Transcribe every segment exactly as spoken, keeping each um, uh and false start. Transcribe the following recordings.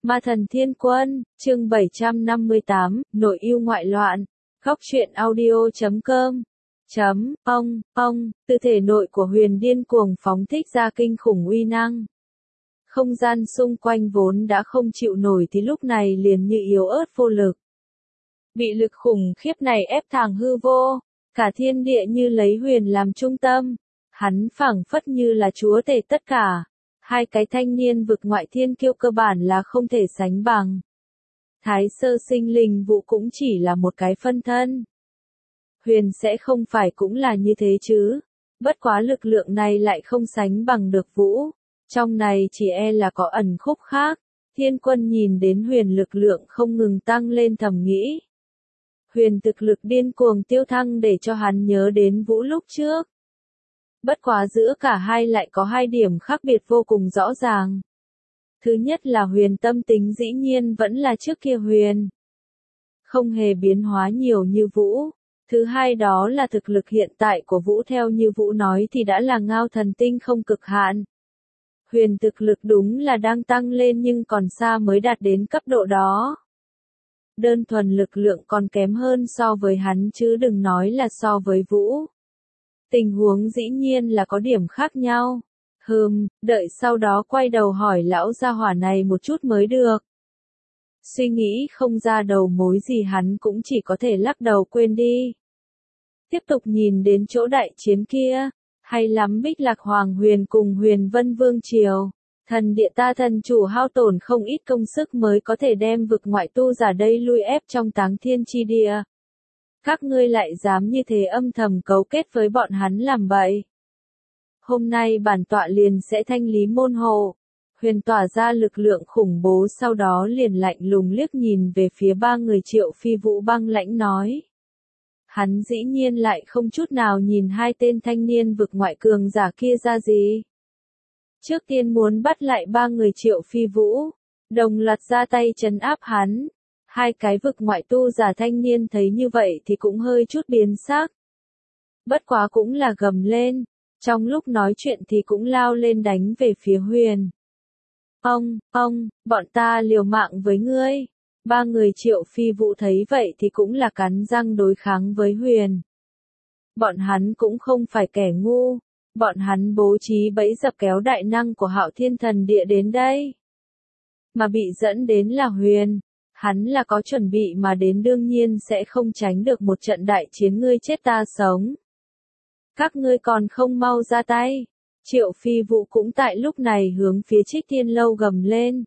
Ma thần thiên quân, chương bảy trăm năm mươi tám, nội yêu ngoại loạn. Góc truyện audio chấm com. Chấm, ông, ông, từ thể nội của Huyền điên cuồng phóng thích ra kinh khủng uy năng. Không gian xung quanh vốn đã không chịu nổi thì lúc này liền như yếu ớt vô lực. Bị lực khủng khiếp này ép thẳng hư vô, cả thiên địa như lấy Huyền làm trung tâm. Hắn phảng phất như là chúa tể tất cả. Hai cái thanh niên vực ngoại thiên kiêu cơ bản là không thể sánh bằng. Thái sơ sinh linh Vũ cũng chỉ là một cái phân thân. Huyền sẽ không phải cũng là như thế chứ. Bất quá lực lượng này lại không sánh bằng được Vũ. Trong này chỉ e là có ẩn khúc khác. Thiên quân nhìn đến Huyền lực lượng không ngừng tăng lên thầm nghĩ. Huyền thực lực điên cuồng tiêu thăng để cho hắn nhớ đến Vũ lúc trước. Bất quá giữa cả hai lại có hai điểm khác biệt vô cùng rõ ràng. Thứ nhất là Huyền tâm tính dĩ nhiên vẫn là trước kia Huyền. Không hề biến hóa nhiều như Vũ. Thứ hai đó là thực lực hiện tại của Vũ theo như Vũ nói thì đã là ngao thần tinh không cực hạn. Huyền thực lực đúng là đang tăng lên nhưng còn xa mới đạt đến cấp độ đó. Đơn thuần lực lượng còn kém hơn so với hắn chứ đừng nói là so với Vũ. Tình huống dĩ nhiên là có điểm khác nhau. Hừm, đợi sau đó quay đầu hỏi lão gia hỏa này một chút mới được. Suy nghĩ không ra đầu mối gì hắn cũng chỉ có thể lắc đầu quên đi. Tiếp tục nhìn đến chỗ đại chiến kia. Hay lắm Bích Lạc Hoàng Huyền cùng Huyền Vân Vương Triều. Thần địa ta thần chủ hao tổn không ít công sức mới có thể đem vực ngoại tu giả đây lui ép trong táng thiên chi địa. Các ngươi lại dám như thế âm thầm cấu kết với bọn hắn làm bậy. Hôm nay bản tọa liền sẽ thanh lý môn hộ. Huyền tỏa ra lực lượng khủng bố sau đó liền lạnh lùng liếc nhìn về phía ba người Triệu Phi Vũ băng lãnh nói. Hắn dĩ nhiên lại không chút nào nhìn hai tên thanh niên vực ngoại cường giả kia ra gì. Trước tiên muốn bắt lại ba người Triệu Phi Vũ, đồng loạt ra tay trấn áp hắn. Hai cái vực ngoại tu giả thanh niên thấy như vậy thì cũng hơi chút biến sắc. Bất quá cũng là gầm lên, trong lúc nói chuyện thì cũng lao lên đánh về phía Huyền. Ông, ông, bọn ta liều mạng với ngươi. Ba người Triệu Phi Vũ thấy vậy thì cũng là cắn răng đối kháng với Huyền. Bọn hắn cũng không phải kẻ ngu, bọn hắn bố trí bẫy dập kéo đại năng của Hạo Thiên Thần Địa đến đây. Mà bị dẫn đến là Huyền. Hắn là có chuẩn bị mà đến đương nhiên sẽ không tránh được một trận đại chiến ngươi chết ta sống. Các ngươi còn không mau ra tay. Triệu Phi Vũ cũng tại lúc này hướng phía Trích Tiên Lâu gầm lên.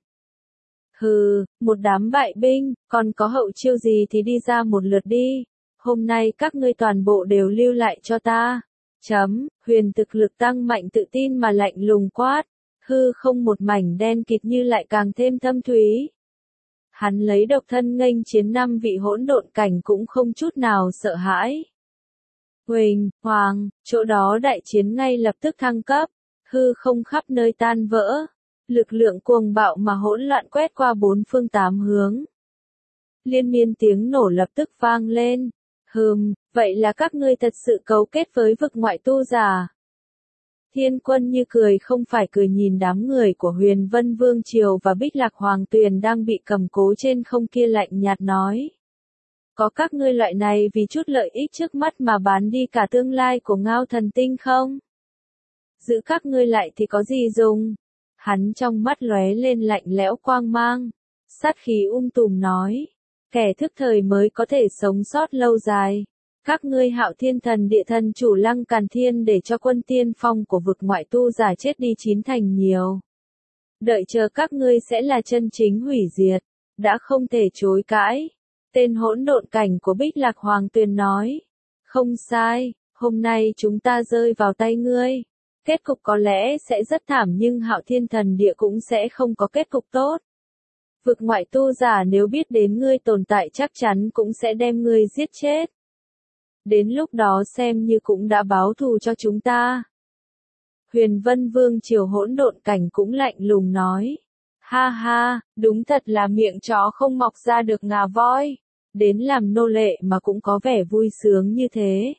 Hừ, một đám bại binh, còn có hậu chiêu gì thì đi ra một lượt đi. Hôm nay các ngươi toàn bộ đều lưu lại cho ta. Chấm, Huyền thực lực tăng mạnh tự tin mà lạnh lùng quát. Hư không một mảnh đen kịt như lại càng thêm thâm thúy. Hắn lấy độc thân nghênh chiến năm vị hỗn độn cảnh cũng không chút nào sợ hãi. Huỳnh, Hoàng, chỗ đó đại chiến ngay lập tức thăng cấp, hư không khắp nơi tan vỡ, lực lượng cuồng bạo mà hỗn loạn quét qua bốn phương tám hướng. Liên miên tiếng nổ lập tức vang lên, hừm, vậy là các ngươi thật sự cấu kết với vực ngoại tu giả. Thiên quân như cười không phải cười nhìn đám người của Huyền Vân Vương Triều và Bích Lạc Hoàng Tuyền đang bị cầm cố trên không kia lạnh nhạt nói. Có các ngươi loại này vì chút lợi ích trước mắt mà bán đi cả tương lai của ngao thần tinh không? Giữ các ngươi lại thì có gì dùng? Hắn trong mắt lóe lên lạnh lẽo quang mang. Sát khí um tùm nói. Kẻ thức thời mới có thể sống sót lâu dài. Các ngươi Hạo Thiên Thần Địa thần chủ Lăng Càn Thiên để cho quân tiên phong của vực ngoại tu giả chết đi chín thành nhiều. Đợi chờ các ngươi sẽ là chân chính hủy diệt, đã không thể chối cãi. Tên hỗn độn cảnh của Bích Lạc Hoàng Tuyền nói. Không sai, hôm nay chúng ta rơi vào tay ngươi. Kết cục có lẽ sẽ rất thảm nhưng Hạo Thiên Thần Địa cũng sẽ không có kết cục tốt. Vực ngoại tu giả nếu biết đến ngươi tồn tại chắc chắn cũng sẽ đem ngươi giết chết. Đến lúc đó xem như cũng đã báo thù cho chúng ta. Huyền Vân Vương Triều hỗn độn cảnh cũng lạnh lùng nói. Ha ha, đúng thật là miệng chó không mọc ra được ngà voi. Đến làm nô lệ mà cũng có vẻ vui sướng như thế.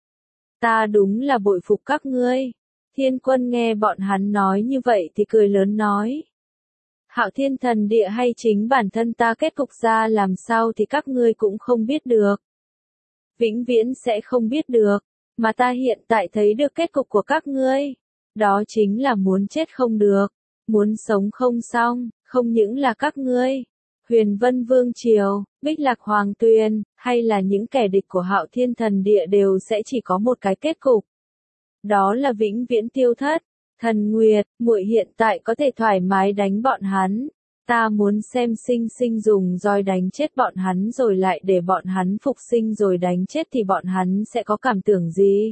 Ta đúng là bội phục các ngươi. Thiên quân nghe bọn hắn nói như vậy thì cười lớn nói. Hạo Thiên Thần Địa hay chính bản thân ta kết cục ra làm sao thì các ngươi cũng không biết được. Vĩnh viễn sẽ không biết được, mà ta hiện tại thấy được kết cục của các ngươi. Đó chính là muốn chết không được, muốn sống không xong, không những là các ngươi. Huyền Vân Vương Triều, Bích Lạc Hoàng Tuyền, hay là những kẻ địch của Hạo Thiên Thần Địa đều sẽ chỉ có một cái kết cục. Đó là vĩnh viễn tiêu thất. Thần Nguyệt, muội hiện tại có thể thoải mái đánh bọn hắn. Ta muốn xem sinh sinh dùng roi đánh chết bọn hắn rồi lại để bọn hắn phục sinh rồi đánh chết thì bọn hắn sẽ có cảm tưởng gì?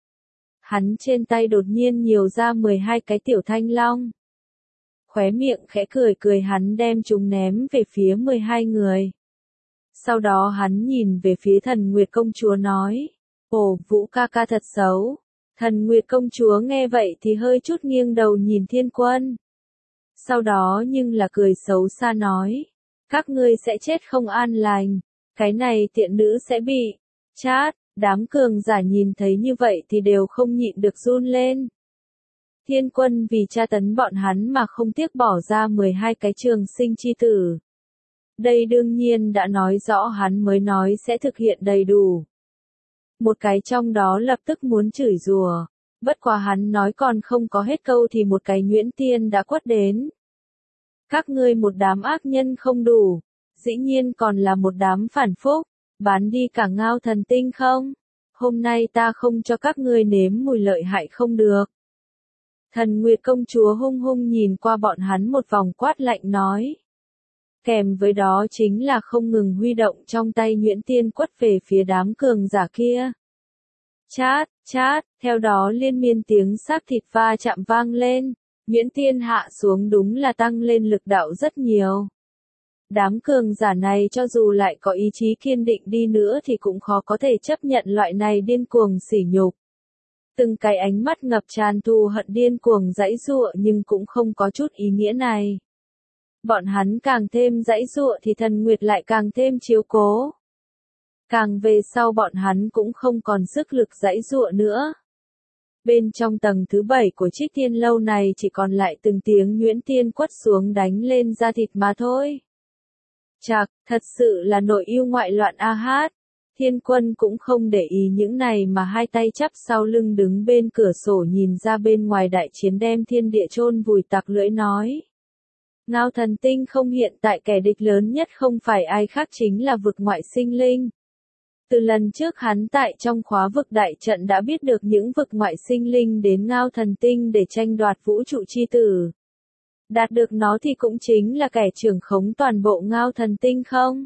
Hắn trên tay đột nhiên nhiều ra mười hai cái tiểu thanh long. Khóe miệng khẽ cười cười hắn đem chúng ném về phía mười hai người. Sau đó hắn nhìn về phía Thần Nguyệt công chúa nói, ồ Vũ ca ca thật xấu. Thần Nguyệt công chúa nghe vậy thì hơi chút nghiêng đầu nhìn Thiên Quân. Sau đó nhưng là cười xấu xa nói, các ngươi sẽ chết không an lành, cái này tiện nữ sẽ bị chát. Đám cường giả nhìn thấy như vậy thì đều không nhịn được run lên. Thiên Quân vì tra tấn bọn hắn mà không tiếc bỏ ra mười hai cái trường sinh chi tử. Đây đương nhiên đã nói rõ hắn mới nói sẽ thực hiện đầy đủ. Một cái trong đó lập tức muốn chửi rủa, bất quá hắn nói còn không có hết câu thì một cái nhuyễn tiên đã quất đến. Các ngươi một đám ác nhân không đủ, dĩ nhiên còn là một đám phản phúc, bán đi cả Ngao Thần Tinh không? Hôm nay ta không cho các ngươi nếm mùi lợi hại không được. Thần Nguyệt công chúa hung hung nhìn qua bọn hắn một vòng quát lạnh nói. Kèm với đó chính là không ngừng huy động trong tay nhuyễn tiên quất về phía đám cường giả kia. Chát, chát, theo đó liên miên tiếng xác thịt va chạm vang lên, nhuyễn tiên hạ xuống đúng là tăng lên lực đạo rất nhiều. Đám cường giả này cho dù lại có ý chí kiên định đi nữa thì cũng khó có thể chấp nhận loại này điên cuồng sỉ nhục. Từng cái ánh mắt ngập tràn thù hận điên cuồng giãy giụa nhưng cũng không có chút ý nghĩa này. Bọn hắn càng thêm giãy giụa thì Thần Nguyệt lại càng thêm chiếu cố. Càng về sau bọn hắn cũng không còn sức lực giãy giụa nữa. Bên trong tầng thứ bảy của Trích Tiên Lâu này chỉ còn lại từng tiếng nhuyễn tiên quất xuống đánh lên da thịt mà thôi. Chạc, thật sự là nội yêu ngoại loạn a hát. Thiên Quân cũng không để ý những này mà hai tay chắp sau lưng đứng bên cửa sổ nhìn ra bên ngoài đại chiến đem thiên địa chôn vùi tặc lưỡi nói. Ngao Thần Tinh không hiện tại kẻ địch lớn nhất không phải ai khác chính là vực ngoại sinh linh. Từ lần trước hắn tại trong khóa vực đại trận đã biết được những vực ngoại sinh linh đến Ngao Thần Tinh để tranh đoạt vũ trụ chi tử. Đạt được nó thì cũng chính là kẻ trưởng khống toàn bộ Ngao Thần Tinh không?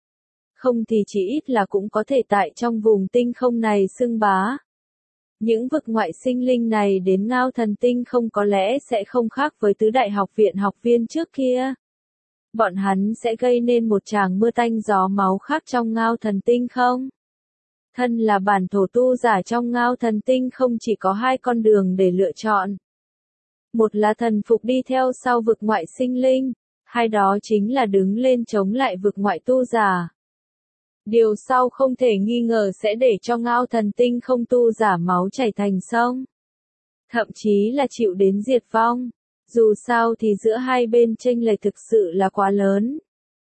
Không thì chỉ ít là cũng có thể tại trong vùng tinh không này xưng bá. Những vực ngoại sinh linh này đến Ngao Thần Tinh không có lẽ sẽ không khác với tứ đại học viện học viên trước kia. Bọn hắn sẽ gây nên một tràng mưa tanh gió máu khác trong Ngao Thần Tinh không? Thân là bản thổ tu giả trong Ngao Thần Tinh không chỉ có hai con đường để lựa chọn. Một là thần phục đi theo sau vực ngoại sinh linh, hai đó chính là đứng lên chống lại vực ngoại tu giả. Điều sau không thể nghi ngờ sẽ để cho Ngao Thần Tinh không tu giả máu chảy thành sông. Thậm chí là chịu đến diệt vong. Dù sao thì giữa hai bên chênh lệch thực sự là quá lớn.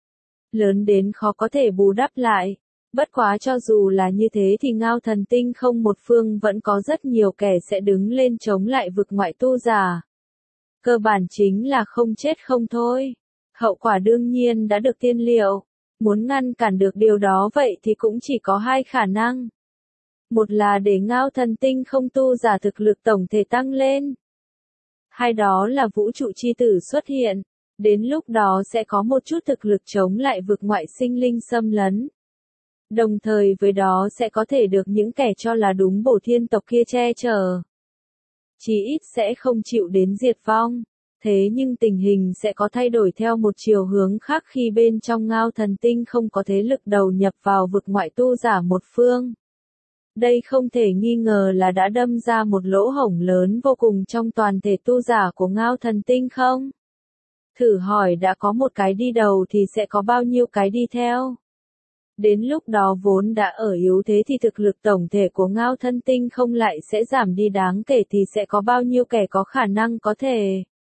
Lớn đến khó có thể bù đắp lại. Bất quá cho dù là như thế thì Ngao Thần Tinh không một phương vẫn có rất nhiều kẻ sẽ đứng lên chống lại vực ngoại tu giả. Cơ bản chính là không chết không thôi. Hậu quả đương nhiên đã được tiên liệu. Muốn ngăn cản được điều đó vậy thì cũng chỉ có hai khả năng. Một là để Ngao Thần Tinh không tu giả thực lực tổng thể tăng lên. Hai đó là vũ trụ chi tử xuất hiện. Đến lúc đó sẽ có một chút thực lực chống lại vực ngoại sinh linh xâm lấn. Đồng thời với đó sẽ có thể được những kẻ cho là đúng bổ thiên tộc kia che chở. Chí ít sẽ không chịu đến diệt vong. Thế nhưng tình hình sẽ có thay đổi theo một chiều hướng khác khi bên trong Ngao Thần Tinh không có thế lực đầu nhập vào vực ngoại tu giả một phương. Đây không thể nghi ngờ là đã đâm ra một lỗ hổng lớn vô cùng trong toàn thể tu giả của Ngao Thần Tinh không? Thử hỏi đã có một cái đi đầu thì sẽ có bao nhiêu cái đi theo? Đến lúc đó vốn đã ở yếu thế thì thực lực tổng thể của Ngao Thần Tinh không lại sẽ giảm đi đáng kể thì sẽ có bao nhiêu kẻ có khả năng có thể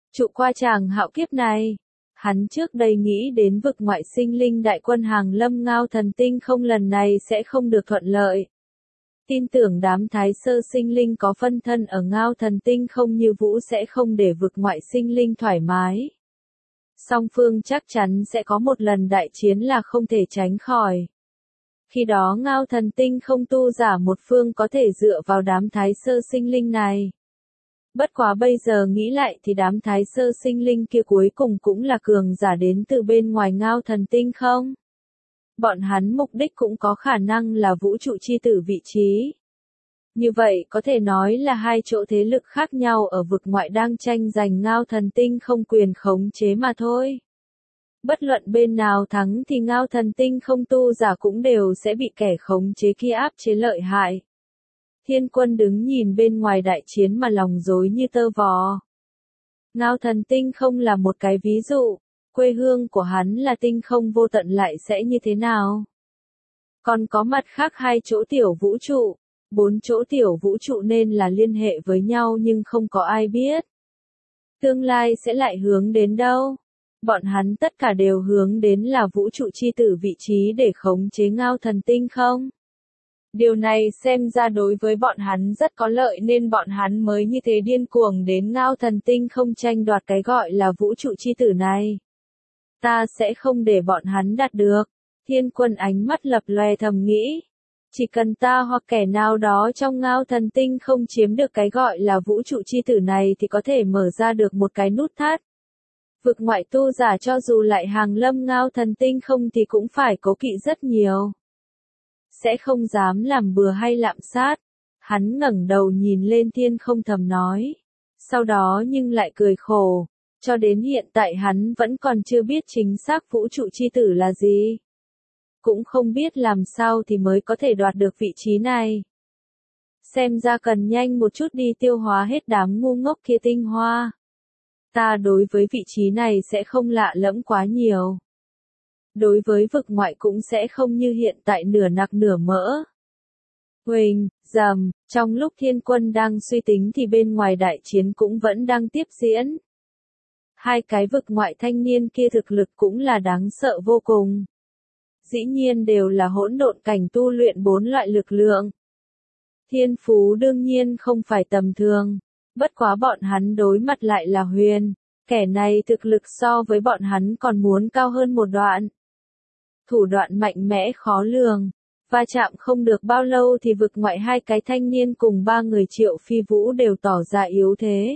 Trụ qua chàng hạo kiếp này. Hắn trước đây nghĩ đến vực ngoại sinh linh đại quân hàng lâm Ngao Thần Tinh không lần này sẽ không được thuận lợi. Tin tưởng đám thái sơ sinh linh có phân thân ở Ngao Thần Tinh không như Vũ sẽ không để vực ngoại sinh linh thoải mái. Song phương chắc chắn sẽ có một lần đại chiến là không thể tránh khỏi. Khi đó Ngao Thần Tinh không tu giả một phương có thể dựa vào đám thái sơ sinh linh này. Bất quá bây giờ nghĩ lại thì đám thái sơ sinh linh kia cuối cùng cũng là cường giả đến từ bên ngoài Ngao Thần Tinh không? Bọn hắn mục đích cũng có khả năng là vũ trụ chi tử vị trí. Như vậy có thể nói là hai chỗ thế lực khác nhau ở vực ngoại đang tranh giành Ngao Thần Tinh không quyền khống chế mà thôi. Bất luận bên nào thắng thì Ngao Thần Tinh không tu giả cũng đều sẽ bị kẻ khống chế kia áp chế lợi hại. Thiên Quân đứng nhìn bên ngoài đại chiến mà lòng rối như tơ vò. Ngao Thần Tinh không là một cái ví dụ, quê hương của hắn là tinh không vô tận lại sẽ như thế nào? Còn có mặt khác hai chỗ tiểu vũ trụ, bốn chỗ tiểu vũ trụ nên là liên hệ với nhau nhưng không có ai biết. Tương lai sẽ lại hướng đến đâu? Bọn hắn tất cả đều hướng đến là vũ trụ chi tử vị trí để khống chế Ngao Thần Tinh không? Điều này xem ra đối với bọn hắn rất có lợi nên bọn hắn mới như thế điên cuồng đến Ngao Thần Tinh không tranh đoạt cái gọi là vũ trụ chi tử này. Ta sẽ không để bọn hắn đạt được. Thiên Quân ánh mắt lập lòe thầm nghĩ. Chỉ cần ta hoặc kẻ nào đó trong Ngao Thần Tinh không chiếm được cái gọi là vũ trụ chi tử này thì có thể mở ra được một cái nút thắt. Vực ngoại tu giả cho dù lại hàng lâm Ngao Thần Tinh không thì cũng phải cố kỵ rất nhiều. Sẽ không dám làm bừa hay lạm sát. Hắn ngẩng đầu nhìn lên thiên không thầm nói. Sau đó nhưng lại cười khổ. Cho đến hiện tại hắn vẫn còn chưa biết chính xác vũ trụ chi tử là gì. Cũng không biết làm sao thì mới có thể đoạt được vị trí này. Xem ra cần nhanh một chút đi tiêu hóa hết đám ngu ngốc kia tinh hoa. Ta đối với vị trí này sẽ không lạ lẫm quá nhiều. Đối với vực ngoại cũng sẽ không như hiện tại nửa nặc nửa mỡ. Huỳnh, rầm, trong lúc Thiên Quân đang suy tính thì bên ngoài đại chiến cũng vẫn đang tiếp diễn. Hai cái vực ngoại thanh niên kia thực lực cũng là đáng sợ vô cùng. Dĩ nhiên đều là hỗn độn cảnh tu luyện bốn loại lực lượng. Thiên phú đương nhiên không phải tầm thường. Bất quá bọn hắn đối mặt lại là Huyền. Kẻ này thực lực so với bọn hắn còn muốn cao hơn một đoạn. Thủ đoạn mạnh mẽ khó lường. Va chạm không được bao lâu thì vực ngoại hai cái thanh niên cùng ba người Triệu Phi Vũ đều tỏ ra yếu thế.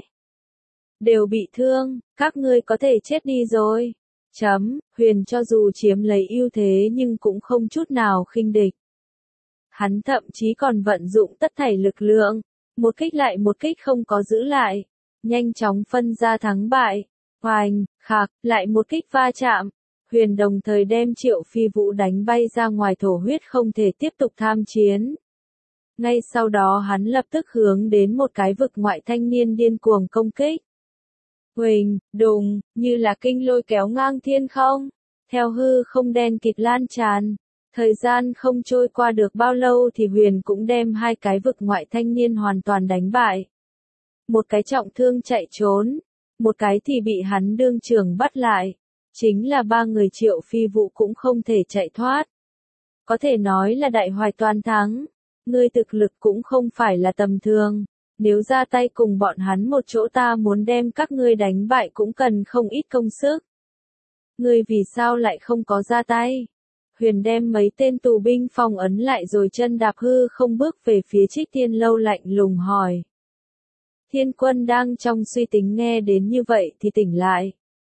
Đều bị thương, các ngươi có thể chết đi rồi. Chấm, Huyền cho dù chiếm lấy ưu thế nhưng cũng không chút nào khinh địch. Hắn thậm chí còn vận dụng tất thảy lực lượng, một kích lại một kích không có giữ lại, nhanh chóng phân ra thắng bại. Hoành, khạc, lại một kích va chạm. Huyền đồng thời đem Triệu Phi Vũ đánh bay ra ngoài thổ huyết không thể tiếp tục tham chiến. Ngay sau đó hắn lập tức hướng đến một cái vực ngoại thanh niên điên cuồng công kích. Huỳnh, đùng, như là kinh lôi kéo ngang thiên không. Theo hư không đen kịt lan tràn. Thời gian không trôi qua được bao lâu thì Huyền cũng đem hai cái vực ngoại thanh niên hoàn toàn đánh bại. Một cái trọng thương chạy trốn. Một cái thì bị hắn đương trường bắt lại. Chính là ba người Triệu Phi Vũ cũng không thể chạy thoát. Có thể nói là đại hoài toàn thắng. Ngươi thực lực cũng không phải là tầm thường. Nếu ra tay cùng bọn hắn một chỗ ta muốn đem các ngươi đánh bại cũng cần không ít công sức. Ngươi vì sao lại không có ra tay? Huyền đem mấy tên tù binh phong ấn lại rồi chân đạp hư không bước về phía Trích Tiên Lâu lạnh lùng hỏi. Thiên Quân đang trong suy tính nghe đến như vậy thì tỉnh lại.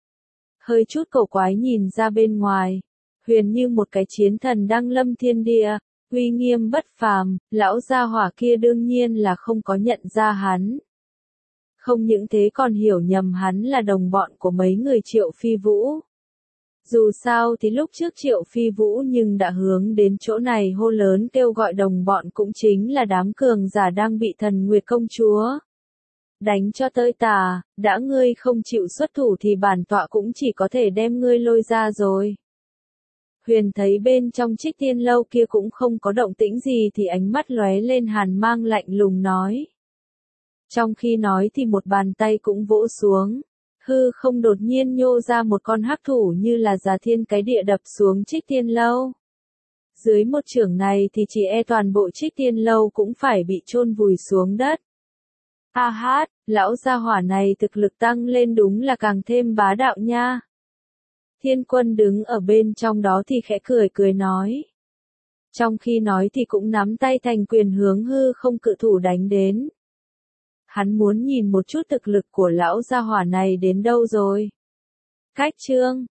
Hơi chút cổ quái nhìn ra bên ngoài. Huyền như một cái chiến thần đăng lâm thiên địa. Uy nghiêm bất phàm, lão gia hỏa kia đương nhiên là không có nhận ra hắn. Không những thế còn hiểu nhầm hắn là đồng bọn của mấy người Triệu Phi Vũ. Dù sao thì lúc trước Triệu Phi Vũ nhưng đã hướng đến chỗ này hô lớn kêu gọi đồng bọn cũng chính là đám cường giả đang bị Thần Nguyệt công chúa đánh cho tơi tả, đã ngươi không chịu xuất thủ thì bản tọa cũng chỉ có thể đem ngươi lôi ra rồi. Huyền thấy bên trong Trích Tiên Lâu kia cũng không có động tĩnh gì thì ánh mắt lóe lên hàn mang lạnh lùng nói. Trong khi nói thì một bàn tay cũng vỗ xuống. Hư không đột nhiên nhô ra một con hắc thủ như là già thiên cái địa đập xuống Trích Tiên Lâu. Dưới một chưởng này thì chỉ e toàn bộ Trích Tiên Lâu cũng phải bị chôn vùi xuống đất. Ha hát, lão gia hỏa này thực lực tăng lên đúng là càng thêm bá đạo nha. Thiên Quân đứng ở bên trong đó thì khẽ cười cười nói. Trong khi nói thì cũng nắm tay thành quyền hướng hư không cự thủ đánh đến. Hắn muốn nhìn một chút thực lực của lão gia hỏa này đến đâu rồi. Cách chương